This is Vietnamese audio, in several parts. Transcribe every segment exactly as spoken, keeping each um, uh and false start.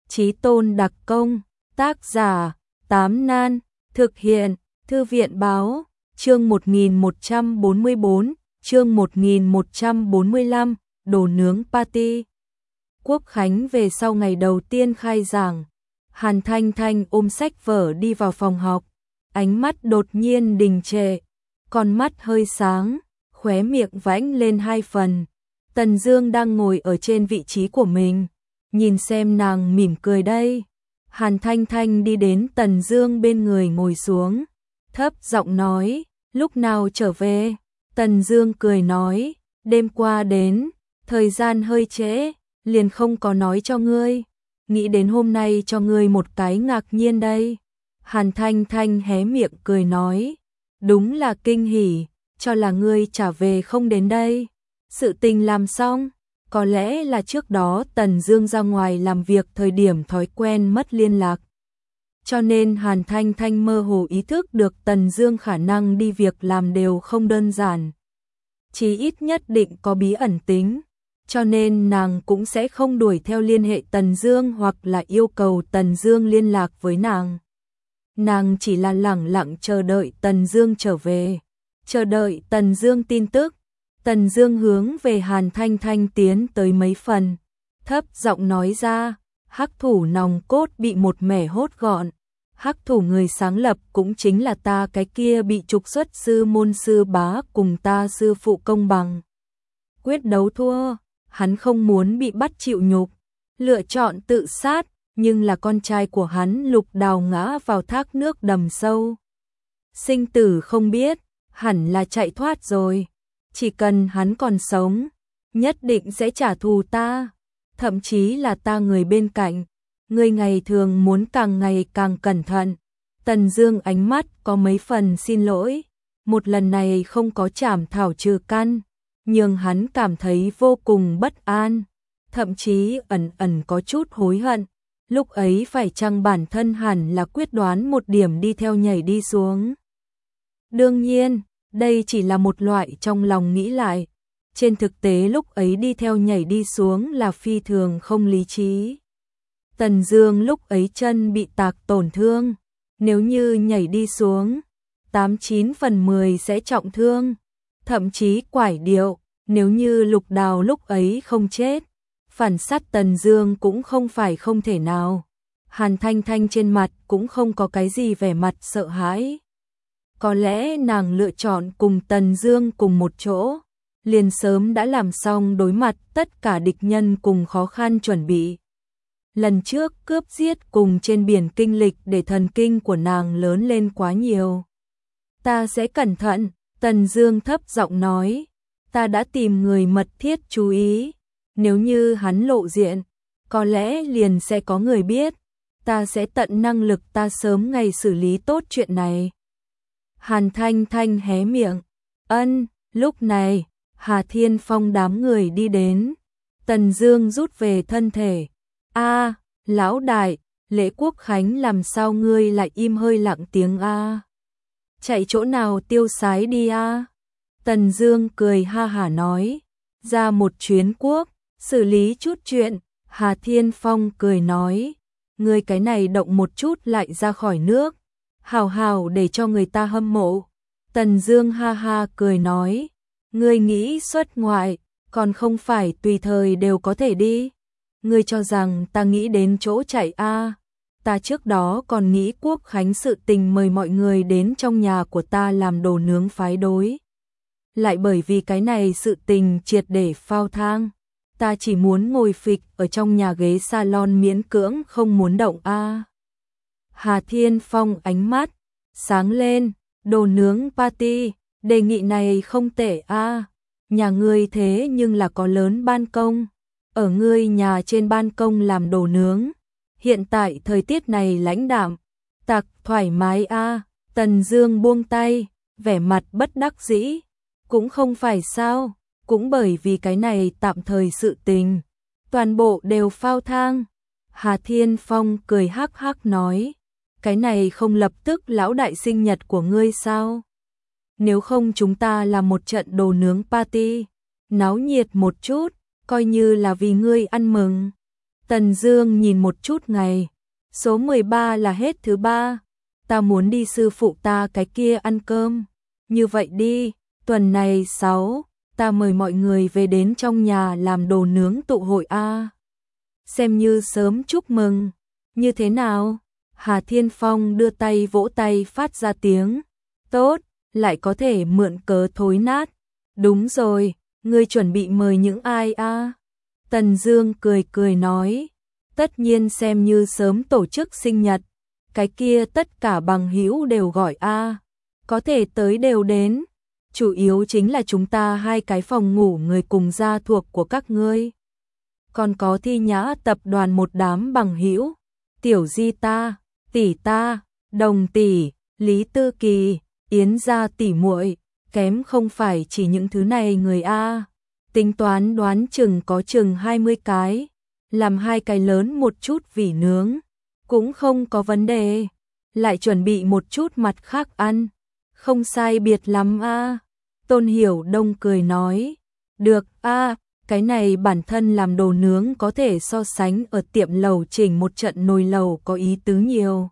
Chí tôn đặc công, tác giả, Tám Nan, thực hiện, Thư viện báo, chương một nghìn một trăm bốn mươi bốn, chương một nghìn một trăm bốn mươi lăm, đồ nướng party. Quốc khánh về sau ngày đầu tiên khai giảng, Hàn Thanh Thanh ôm sách vở đi vào phòng học, ánh mắt đột nhiên đình trệ, con mắt hơi sáng, khóe miệng vãnh lên hai phần. Tần Dương đang ngồi ở trên vị trí của mình, nhìn xem nàng mỉm cười đây. Hàn Thanh Thanh đi đến Tần Dương bên người ngồi xuống, thấp giọng nói, lúc nào trở về? Tần Dương cười nói, đêm qua đến, thời gian hơi trễ, liền không có nói cho ngươi, nghĩ đến hôm nay cho ngươi một cái ngạc nhiên đây. Hàn Thanh Thanh hé miệng cười nói, đúng là kinh hỉ, cho là ngươi trả về không đến đây. Sự tình làm xong, có lẽ là trước đó Tần Dương ra ngoài làm việc thời điểm thói quen mất liên lạc. Cho nên Hàn Thanh Thanh mơ hồ ý thức được Tần Dương khả năng đi việc làm đều không đơn giản. Chí ít nhất định có bí ẩn tính, cho nên nàng cũng sẽ không đuổi theo liên hệ Tần Dương hoặc là yêu cầu Tần Dương liên lạc với nàng. Nàng chỉ là lẳng lặng chờ đợi Tần Dương trở về, chờ đợi Tần Dương tin tức. Tần Dương hướng về Hàn Thanh Thanh tiến tới mấy phần, thấp giọng nói ra, hắc thủ nòng cốt bị một mẻ hốt gọn. Hắc thủ người sáng lập cũng chính là ta, cái kia bị trục xuất sư môn sư bá cùng ta sư phụ công bằng quyết đấu thua, hắn không muốn bị bắt chịu nhục, lựa chọn tự sát, nhưng là con trai của hắn Lục Đào ngã vào thác nước đầm sâu. Sinh tử không biết, hẳn là chạy thoát rồi. Chỉ cần hắn còn sống, nhất định sẽ trả thù ta, thậm chí là ta người bên cạnh. Ngươi ngày thường muốn càng ngày càng cẩn thận. Tần Dương ánh mắt có mấy phần xin lỗi, một lần này không có chảm thảo trừ căn, nhưng hắn cảm thấy vô cùng bất an, thậm chí ẩn ẩn có chút hối hận. Lúc ấy phải chăng bản thân hẳn là quyết đoán một điểm đi theo nhảy đi xuống. Đương nhiên, đây chỉ là một loại trong lòng nghĩ lại. Trên thực tế lúc ấy đi theo nhảy đi xuống là phi thường không lý trí. Tần Dương lúc ấy chân bị tạc tổn thương, nếu như nhảy đi xuống, tám chín phần mười sẽ trọng thương, thậm chí quải điệu. Nếu như Lục Đào lúc ấy không chết, phản sát Tần Dương cũng không phải không thể nào. Hàn Thanh Thanh trên mặt cũng không có cái gì vẻ mặt sợ hãi. Có lẽ nàng lựa chọn cùng Tần Dương cùng một chỗ, liền sớm đã làm xong đối mặt tất cả địch nhân cùng khó khăn chuẩn bị. Lần trước cướp giết cùng trên biển kinh lịch để thần kinh của nàng lớn lên quá nhiều. Ta sẽ cẩn thận, Tần Dương thấp giọng nói, ta đã tìm người mật thiết chú ý, nếu như hắn lộ diện, có lẽ liền sẽ có người biết, ta sẽ tận năng lực ta sớm ngày xử lý tốt chuyện này. Hàn Thanh Thanh hé miệng, ân. Lúc này, Hà Thiên Phong đám người đi đến. Tần Dương rút về thân thể. A, lão đại, lễ quốc khánh làm sao ngươi lại im hơi lặng tiếng a? Chạy chỗ nào tiêu sái đi a? Tần Dương cười ha hả nói, ra một chuyến quốc, xử lý chút chuyện. Hà Thiên Phong cười nói, ngươi cái này động một chút lại ra khỏi nước, hào hào để cho người ta hâm mộ. Tần Dương ha ha cười nói, ngươi nghĩ xuất ngoại, còn không phải tùy thời đều có thể đi. Ngươi cho rằng ta nghĩ đến chỗ chạy a? À? Ta trước đó còn nghĩ quốc khánh sự tình mời mọi người đến trong nhà của ta làm đồ nướng phái đối. Lại bởi vì cái này sự tình triệt để phao thang, ta chỉ muốn ngồi phịch ở trong nhà ghế salon miễn cưỡng không muốn động a. À? Hà Thiên Phong ánh mắt sáng lên, đồ nướng party, đề nghị này không tệ a. À? Nhà ngươi thế nhưng là có lớn ban công, ở ngươi nhà trên ban công làm đồ nướng. Hiện tại thời tiết này lãnh đạm, tặc thoải mái a. À? Tần Dương buông tay, vẻ mặt bất đắc dĩ, cũng không phải sao, cũng bởi vì cái này tạm thời sự tình, toàn bộ đều phao thang. Hà Thiên Phong cười hắc hắc nói, cái này không lập tức lão đại sinh nhật của ngươi sao? Nếu không chúng ta làm một trận đồ nướng party, náo nhiệt một chút, coi như là vì ngươi ăn mừng. Tần Dương nhìn một chút ngày, số mười ba là hết thứ ba, ta muốn đi sư phụ ta cái kia ăn cơm, như vậy đi, tuần này sáu, ta mời mọi người về đến trong nhà làm đồ nướng tụ hội a. Xem như sớm chúc mừng, như thế nào? Hà Thiên Phong đưa tay vỗ tay phát ra tiếng, tốt, lại có thể mượn cớ thối nát. Đúng rồi, ngươi chuẩn bị mời những ai a? Tần Dương cười cười nói, tất nhiên xem như sớm tổ chức sinh nhật, cái kia tất cả bằng hữu đều gọi a, có thể tới đều đến, chủ yếu chính là chúng ta hai cái phòng ngủ người cùng gia thuộc của các ngươi. Còn có Thi Nhã tập đoàn một đám bằng hữu, Tiểu Di ta, tỷ ta, Đồng tỷ, Lý Tư Kỳ, Yến gia tỷ muội, kém không phải chỉ những thứ này người a. Tính toán đoán chừng có chừng hai mươi cái, làm hai cái lớn một chút vỉ nướng, cũng không có vấn đề, lại chuẩn bị một chút mặt khác ăn, không sai biệt lắm a. Tôn Hiểu Đông cười nói, được a, cái này bản thân làm đồ nướng có thể so sánh ở tiệm lẩu chỉnh một trận nồi lẩu có ý tứ nhiều.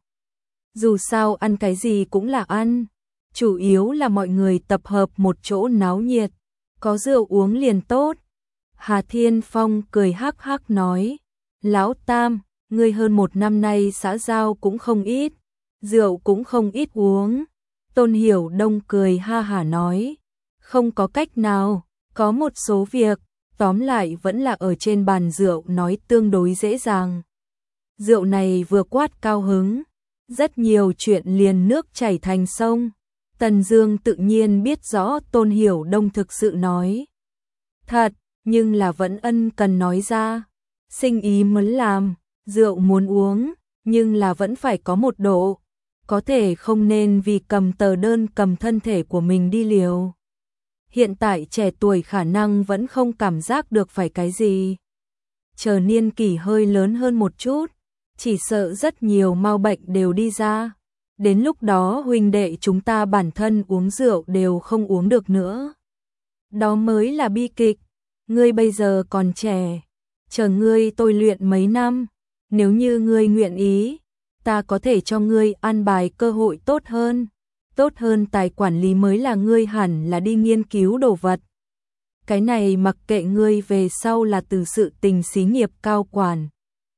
Dù sao ăn cái gì cũng là ăn, chủ yếu là mọi người tập hợp một chỗ náo nhiệt, có rượu uống liền tốt. Hà Thiên Phong cười hắc hắc nói, Lão Tam, ngươi hơn một năm nay xã giao cũng không ít, rượu cũng không ít uống. Tôn Hiểu Đông cười ha hả nói, không có cách nào, có một số việc, tóm lại vẫn là ở trên bàn rượu nói tương đối dễ dàng. Rượu này vừa quát cao hứng, rất nhiều chuyện liền nước chảy thành sông. Tần Dương tự nhiên biết rõ Tôn Hiểu Đông thực sự nói thật, nhưng là vẫn ân cần nói ra, sinh ý muốn làm, rượu muốn uống, nhưng là vẫn phải có một độ, có thể không nên vì cầm tờ đơn cầm thân thể của mình đi liều. Hiện tại trẻ tuổi khả năng vẫn không cảm giác được phải cái gì. Chờ niên kỷ hơi lớn hơn một chút, chỉ sợ rất nhiều mau bệnh đều đi ra. Đến lúc đó huynh đệ chúng ta bản thân uống rượu đều không uống được nữa. Đó mới là bi kịch, ngươi bây giờ còn trẻ, chờ ngươi tôi luyện mấy năm, nếu như ngươi nguyện ý, ta có thể cho ngươi an bài cơ hội tốt hơn. Tốt hơn tài quản lý mới là ngươi hẳn là đi nghiên cứu đồ vật. Cái này mặc kệ ngươi về sau là từ sự tình xí nghiệp cao quản,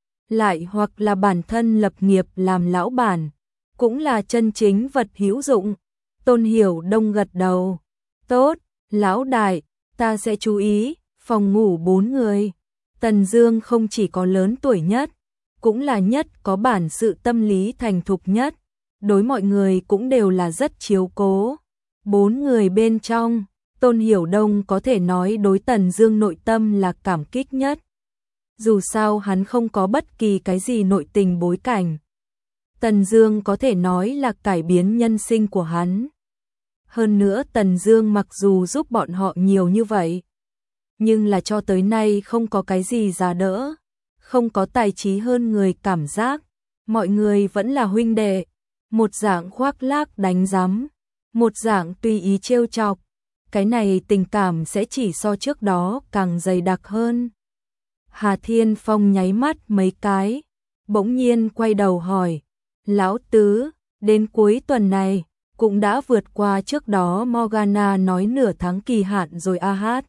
lại hoặc là bản thân lập nghiệp làm lão bản, cũng là chân chính vật hữu dụng. Tôn Hiểu Đông gật đầu, tốt, lão đại, ta sẽ chú ý. Phòng ngủ bốn người, Tần Dương không chỉ có lớn tuổi nhất, cũng là nhất có bản sự tâm lý thành thục nhất, đối mọi người cũng đều là rất chiếu cố. Bốn người bên trong, Tôn Hiểu Đông có thể nói đối Tần Dương nội tâm là cảm kích nhất. Dù sao hắn không có bất kỳ cái gì nội tình bối cảnh, Tần Dương có thể nói là cải biến nhân sinh của hắn. Hơn nữa Tần Dương mặc dù giúp bọn họ nhiều như vậy, nhưng là cho tới nay không có cái gì giá đỡ, không có tài trí hơn người cảm giác, mọi người vẫn là huynh đệ, một dạng khoác lác đánh giám, một dạng tùy ý trêu chọc, cái này tình cảm sẽ chỉ so trước đó càng dày đặc hơn. Hà Thiên Phong nháy mắt mấy cái, bỗng nhiên quay đầu hỏi, Lão Tứ, đến cuối tuần này, cũng đã vượt qua trước đó Morgana nói nửa tháng kỳ hạn rồi a hát.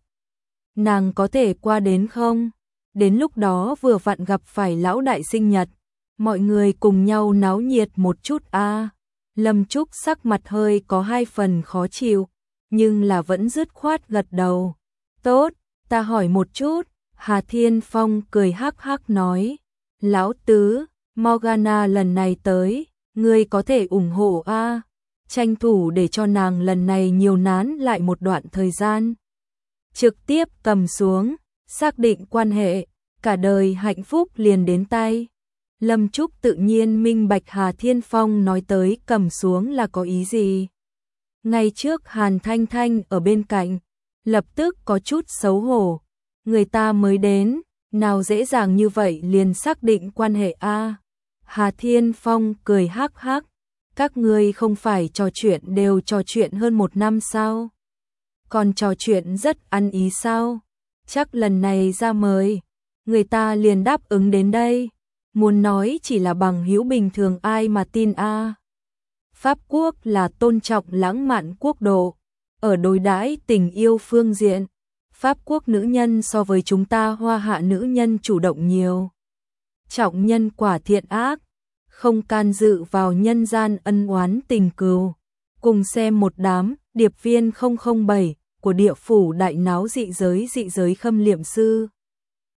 Nàng có thể qua đến không? Đến lúc đó vừa vặn gặp phải lão đại sinh nhật, mọi người cùng nhau náo nhiệt một chút a. Lâm Trúc sắc mặt hơi có hai phần khó chịu, nhưng là vẫn dứt khoát gật đầu. Tốt, ta hỏi một chút. Hà Thiên Phong cười hắc hắc nói, Lão Tứ, Morgana lần này tới, ngươi có thể ủng hộ a, tranh thủ để cho nàng lần này nhiều nán lại một đoạn thời gian. Trực tiếp cầm xuống, xác định quan hệ, cả đời hạnh phúc liền đến tay. Lâm Trúc tự nhiên minh bạch Hà Thiên Phong nói tới cầm xuống là có ý gì. Ngay trước Hàn Thanh Thanh ở bên cạnh, lập tức có chút xấu hổ. Người ta mới đến, nào dễ dàng như vậy liền xác định quan hệ a. Hà Thiên Phong cười hắc hắc, các ngươi không phải trò chuyện đều trò chuyện hơn một năm sao? Còn trò chuyện rất ăn ý sao? Chắc lần này ra mời, người ta liền đáp ứng đến đây. Muốn nói chỉ là bằng hữu bình thường ai mà tin a. Pháp quốc là tôn trọng lãng mạn quốc độ, ở đối đãi tình yêu phương diện, Pháp quốc nữ nhân so với chúng ta Hoa Hạ nữ nhân chủ động nhiều. Trọng nhân quả thiện ác, không can dự vào nhân gian ân oán tình cừu. Cùng xem một đám điệp viên không không bảy của địa phủ đại náo dị giới dị giới khâm liệm sư.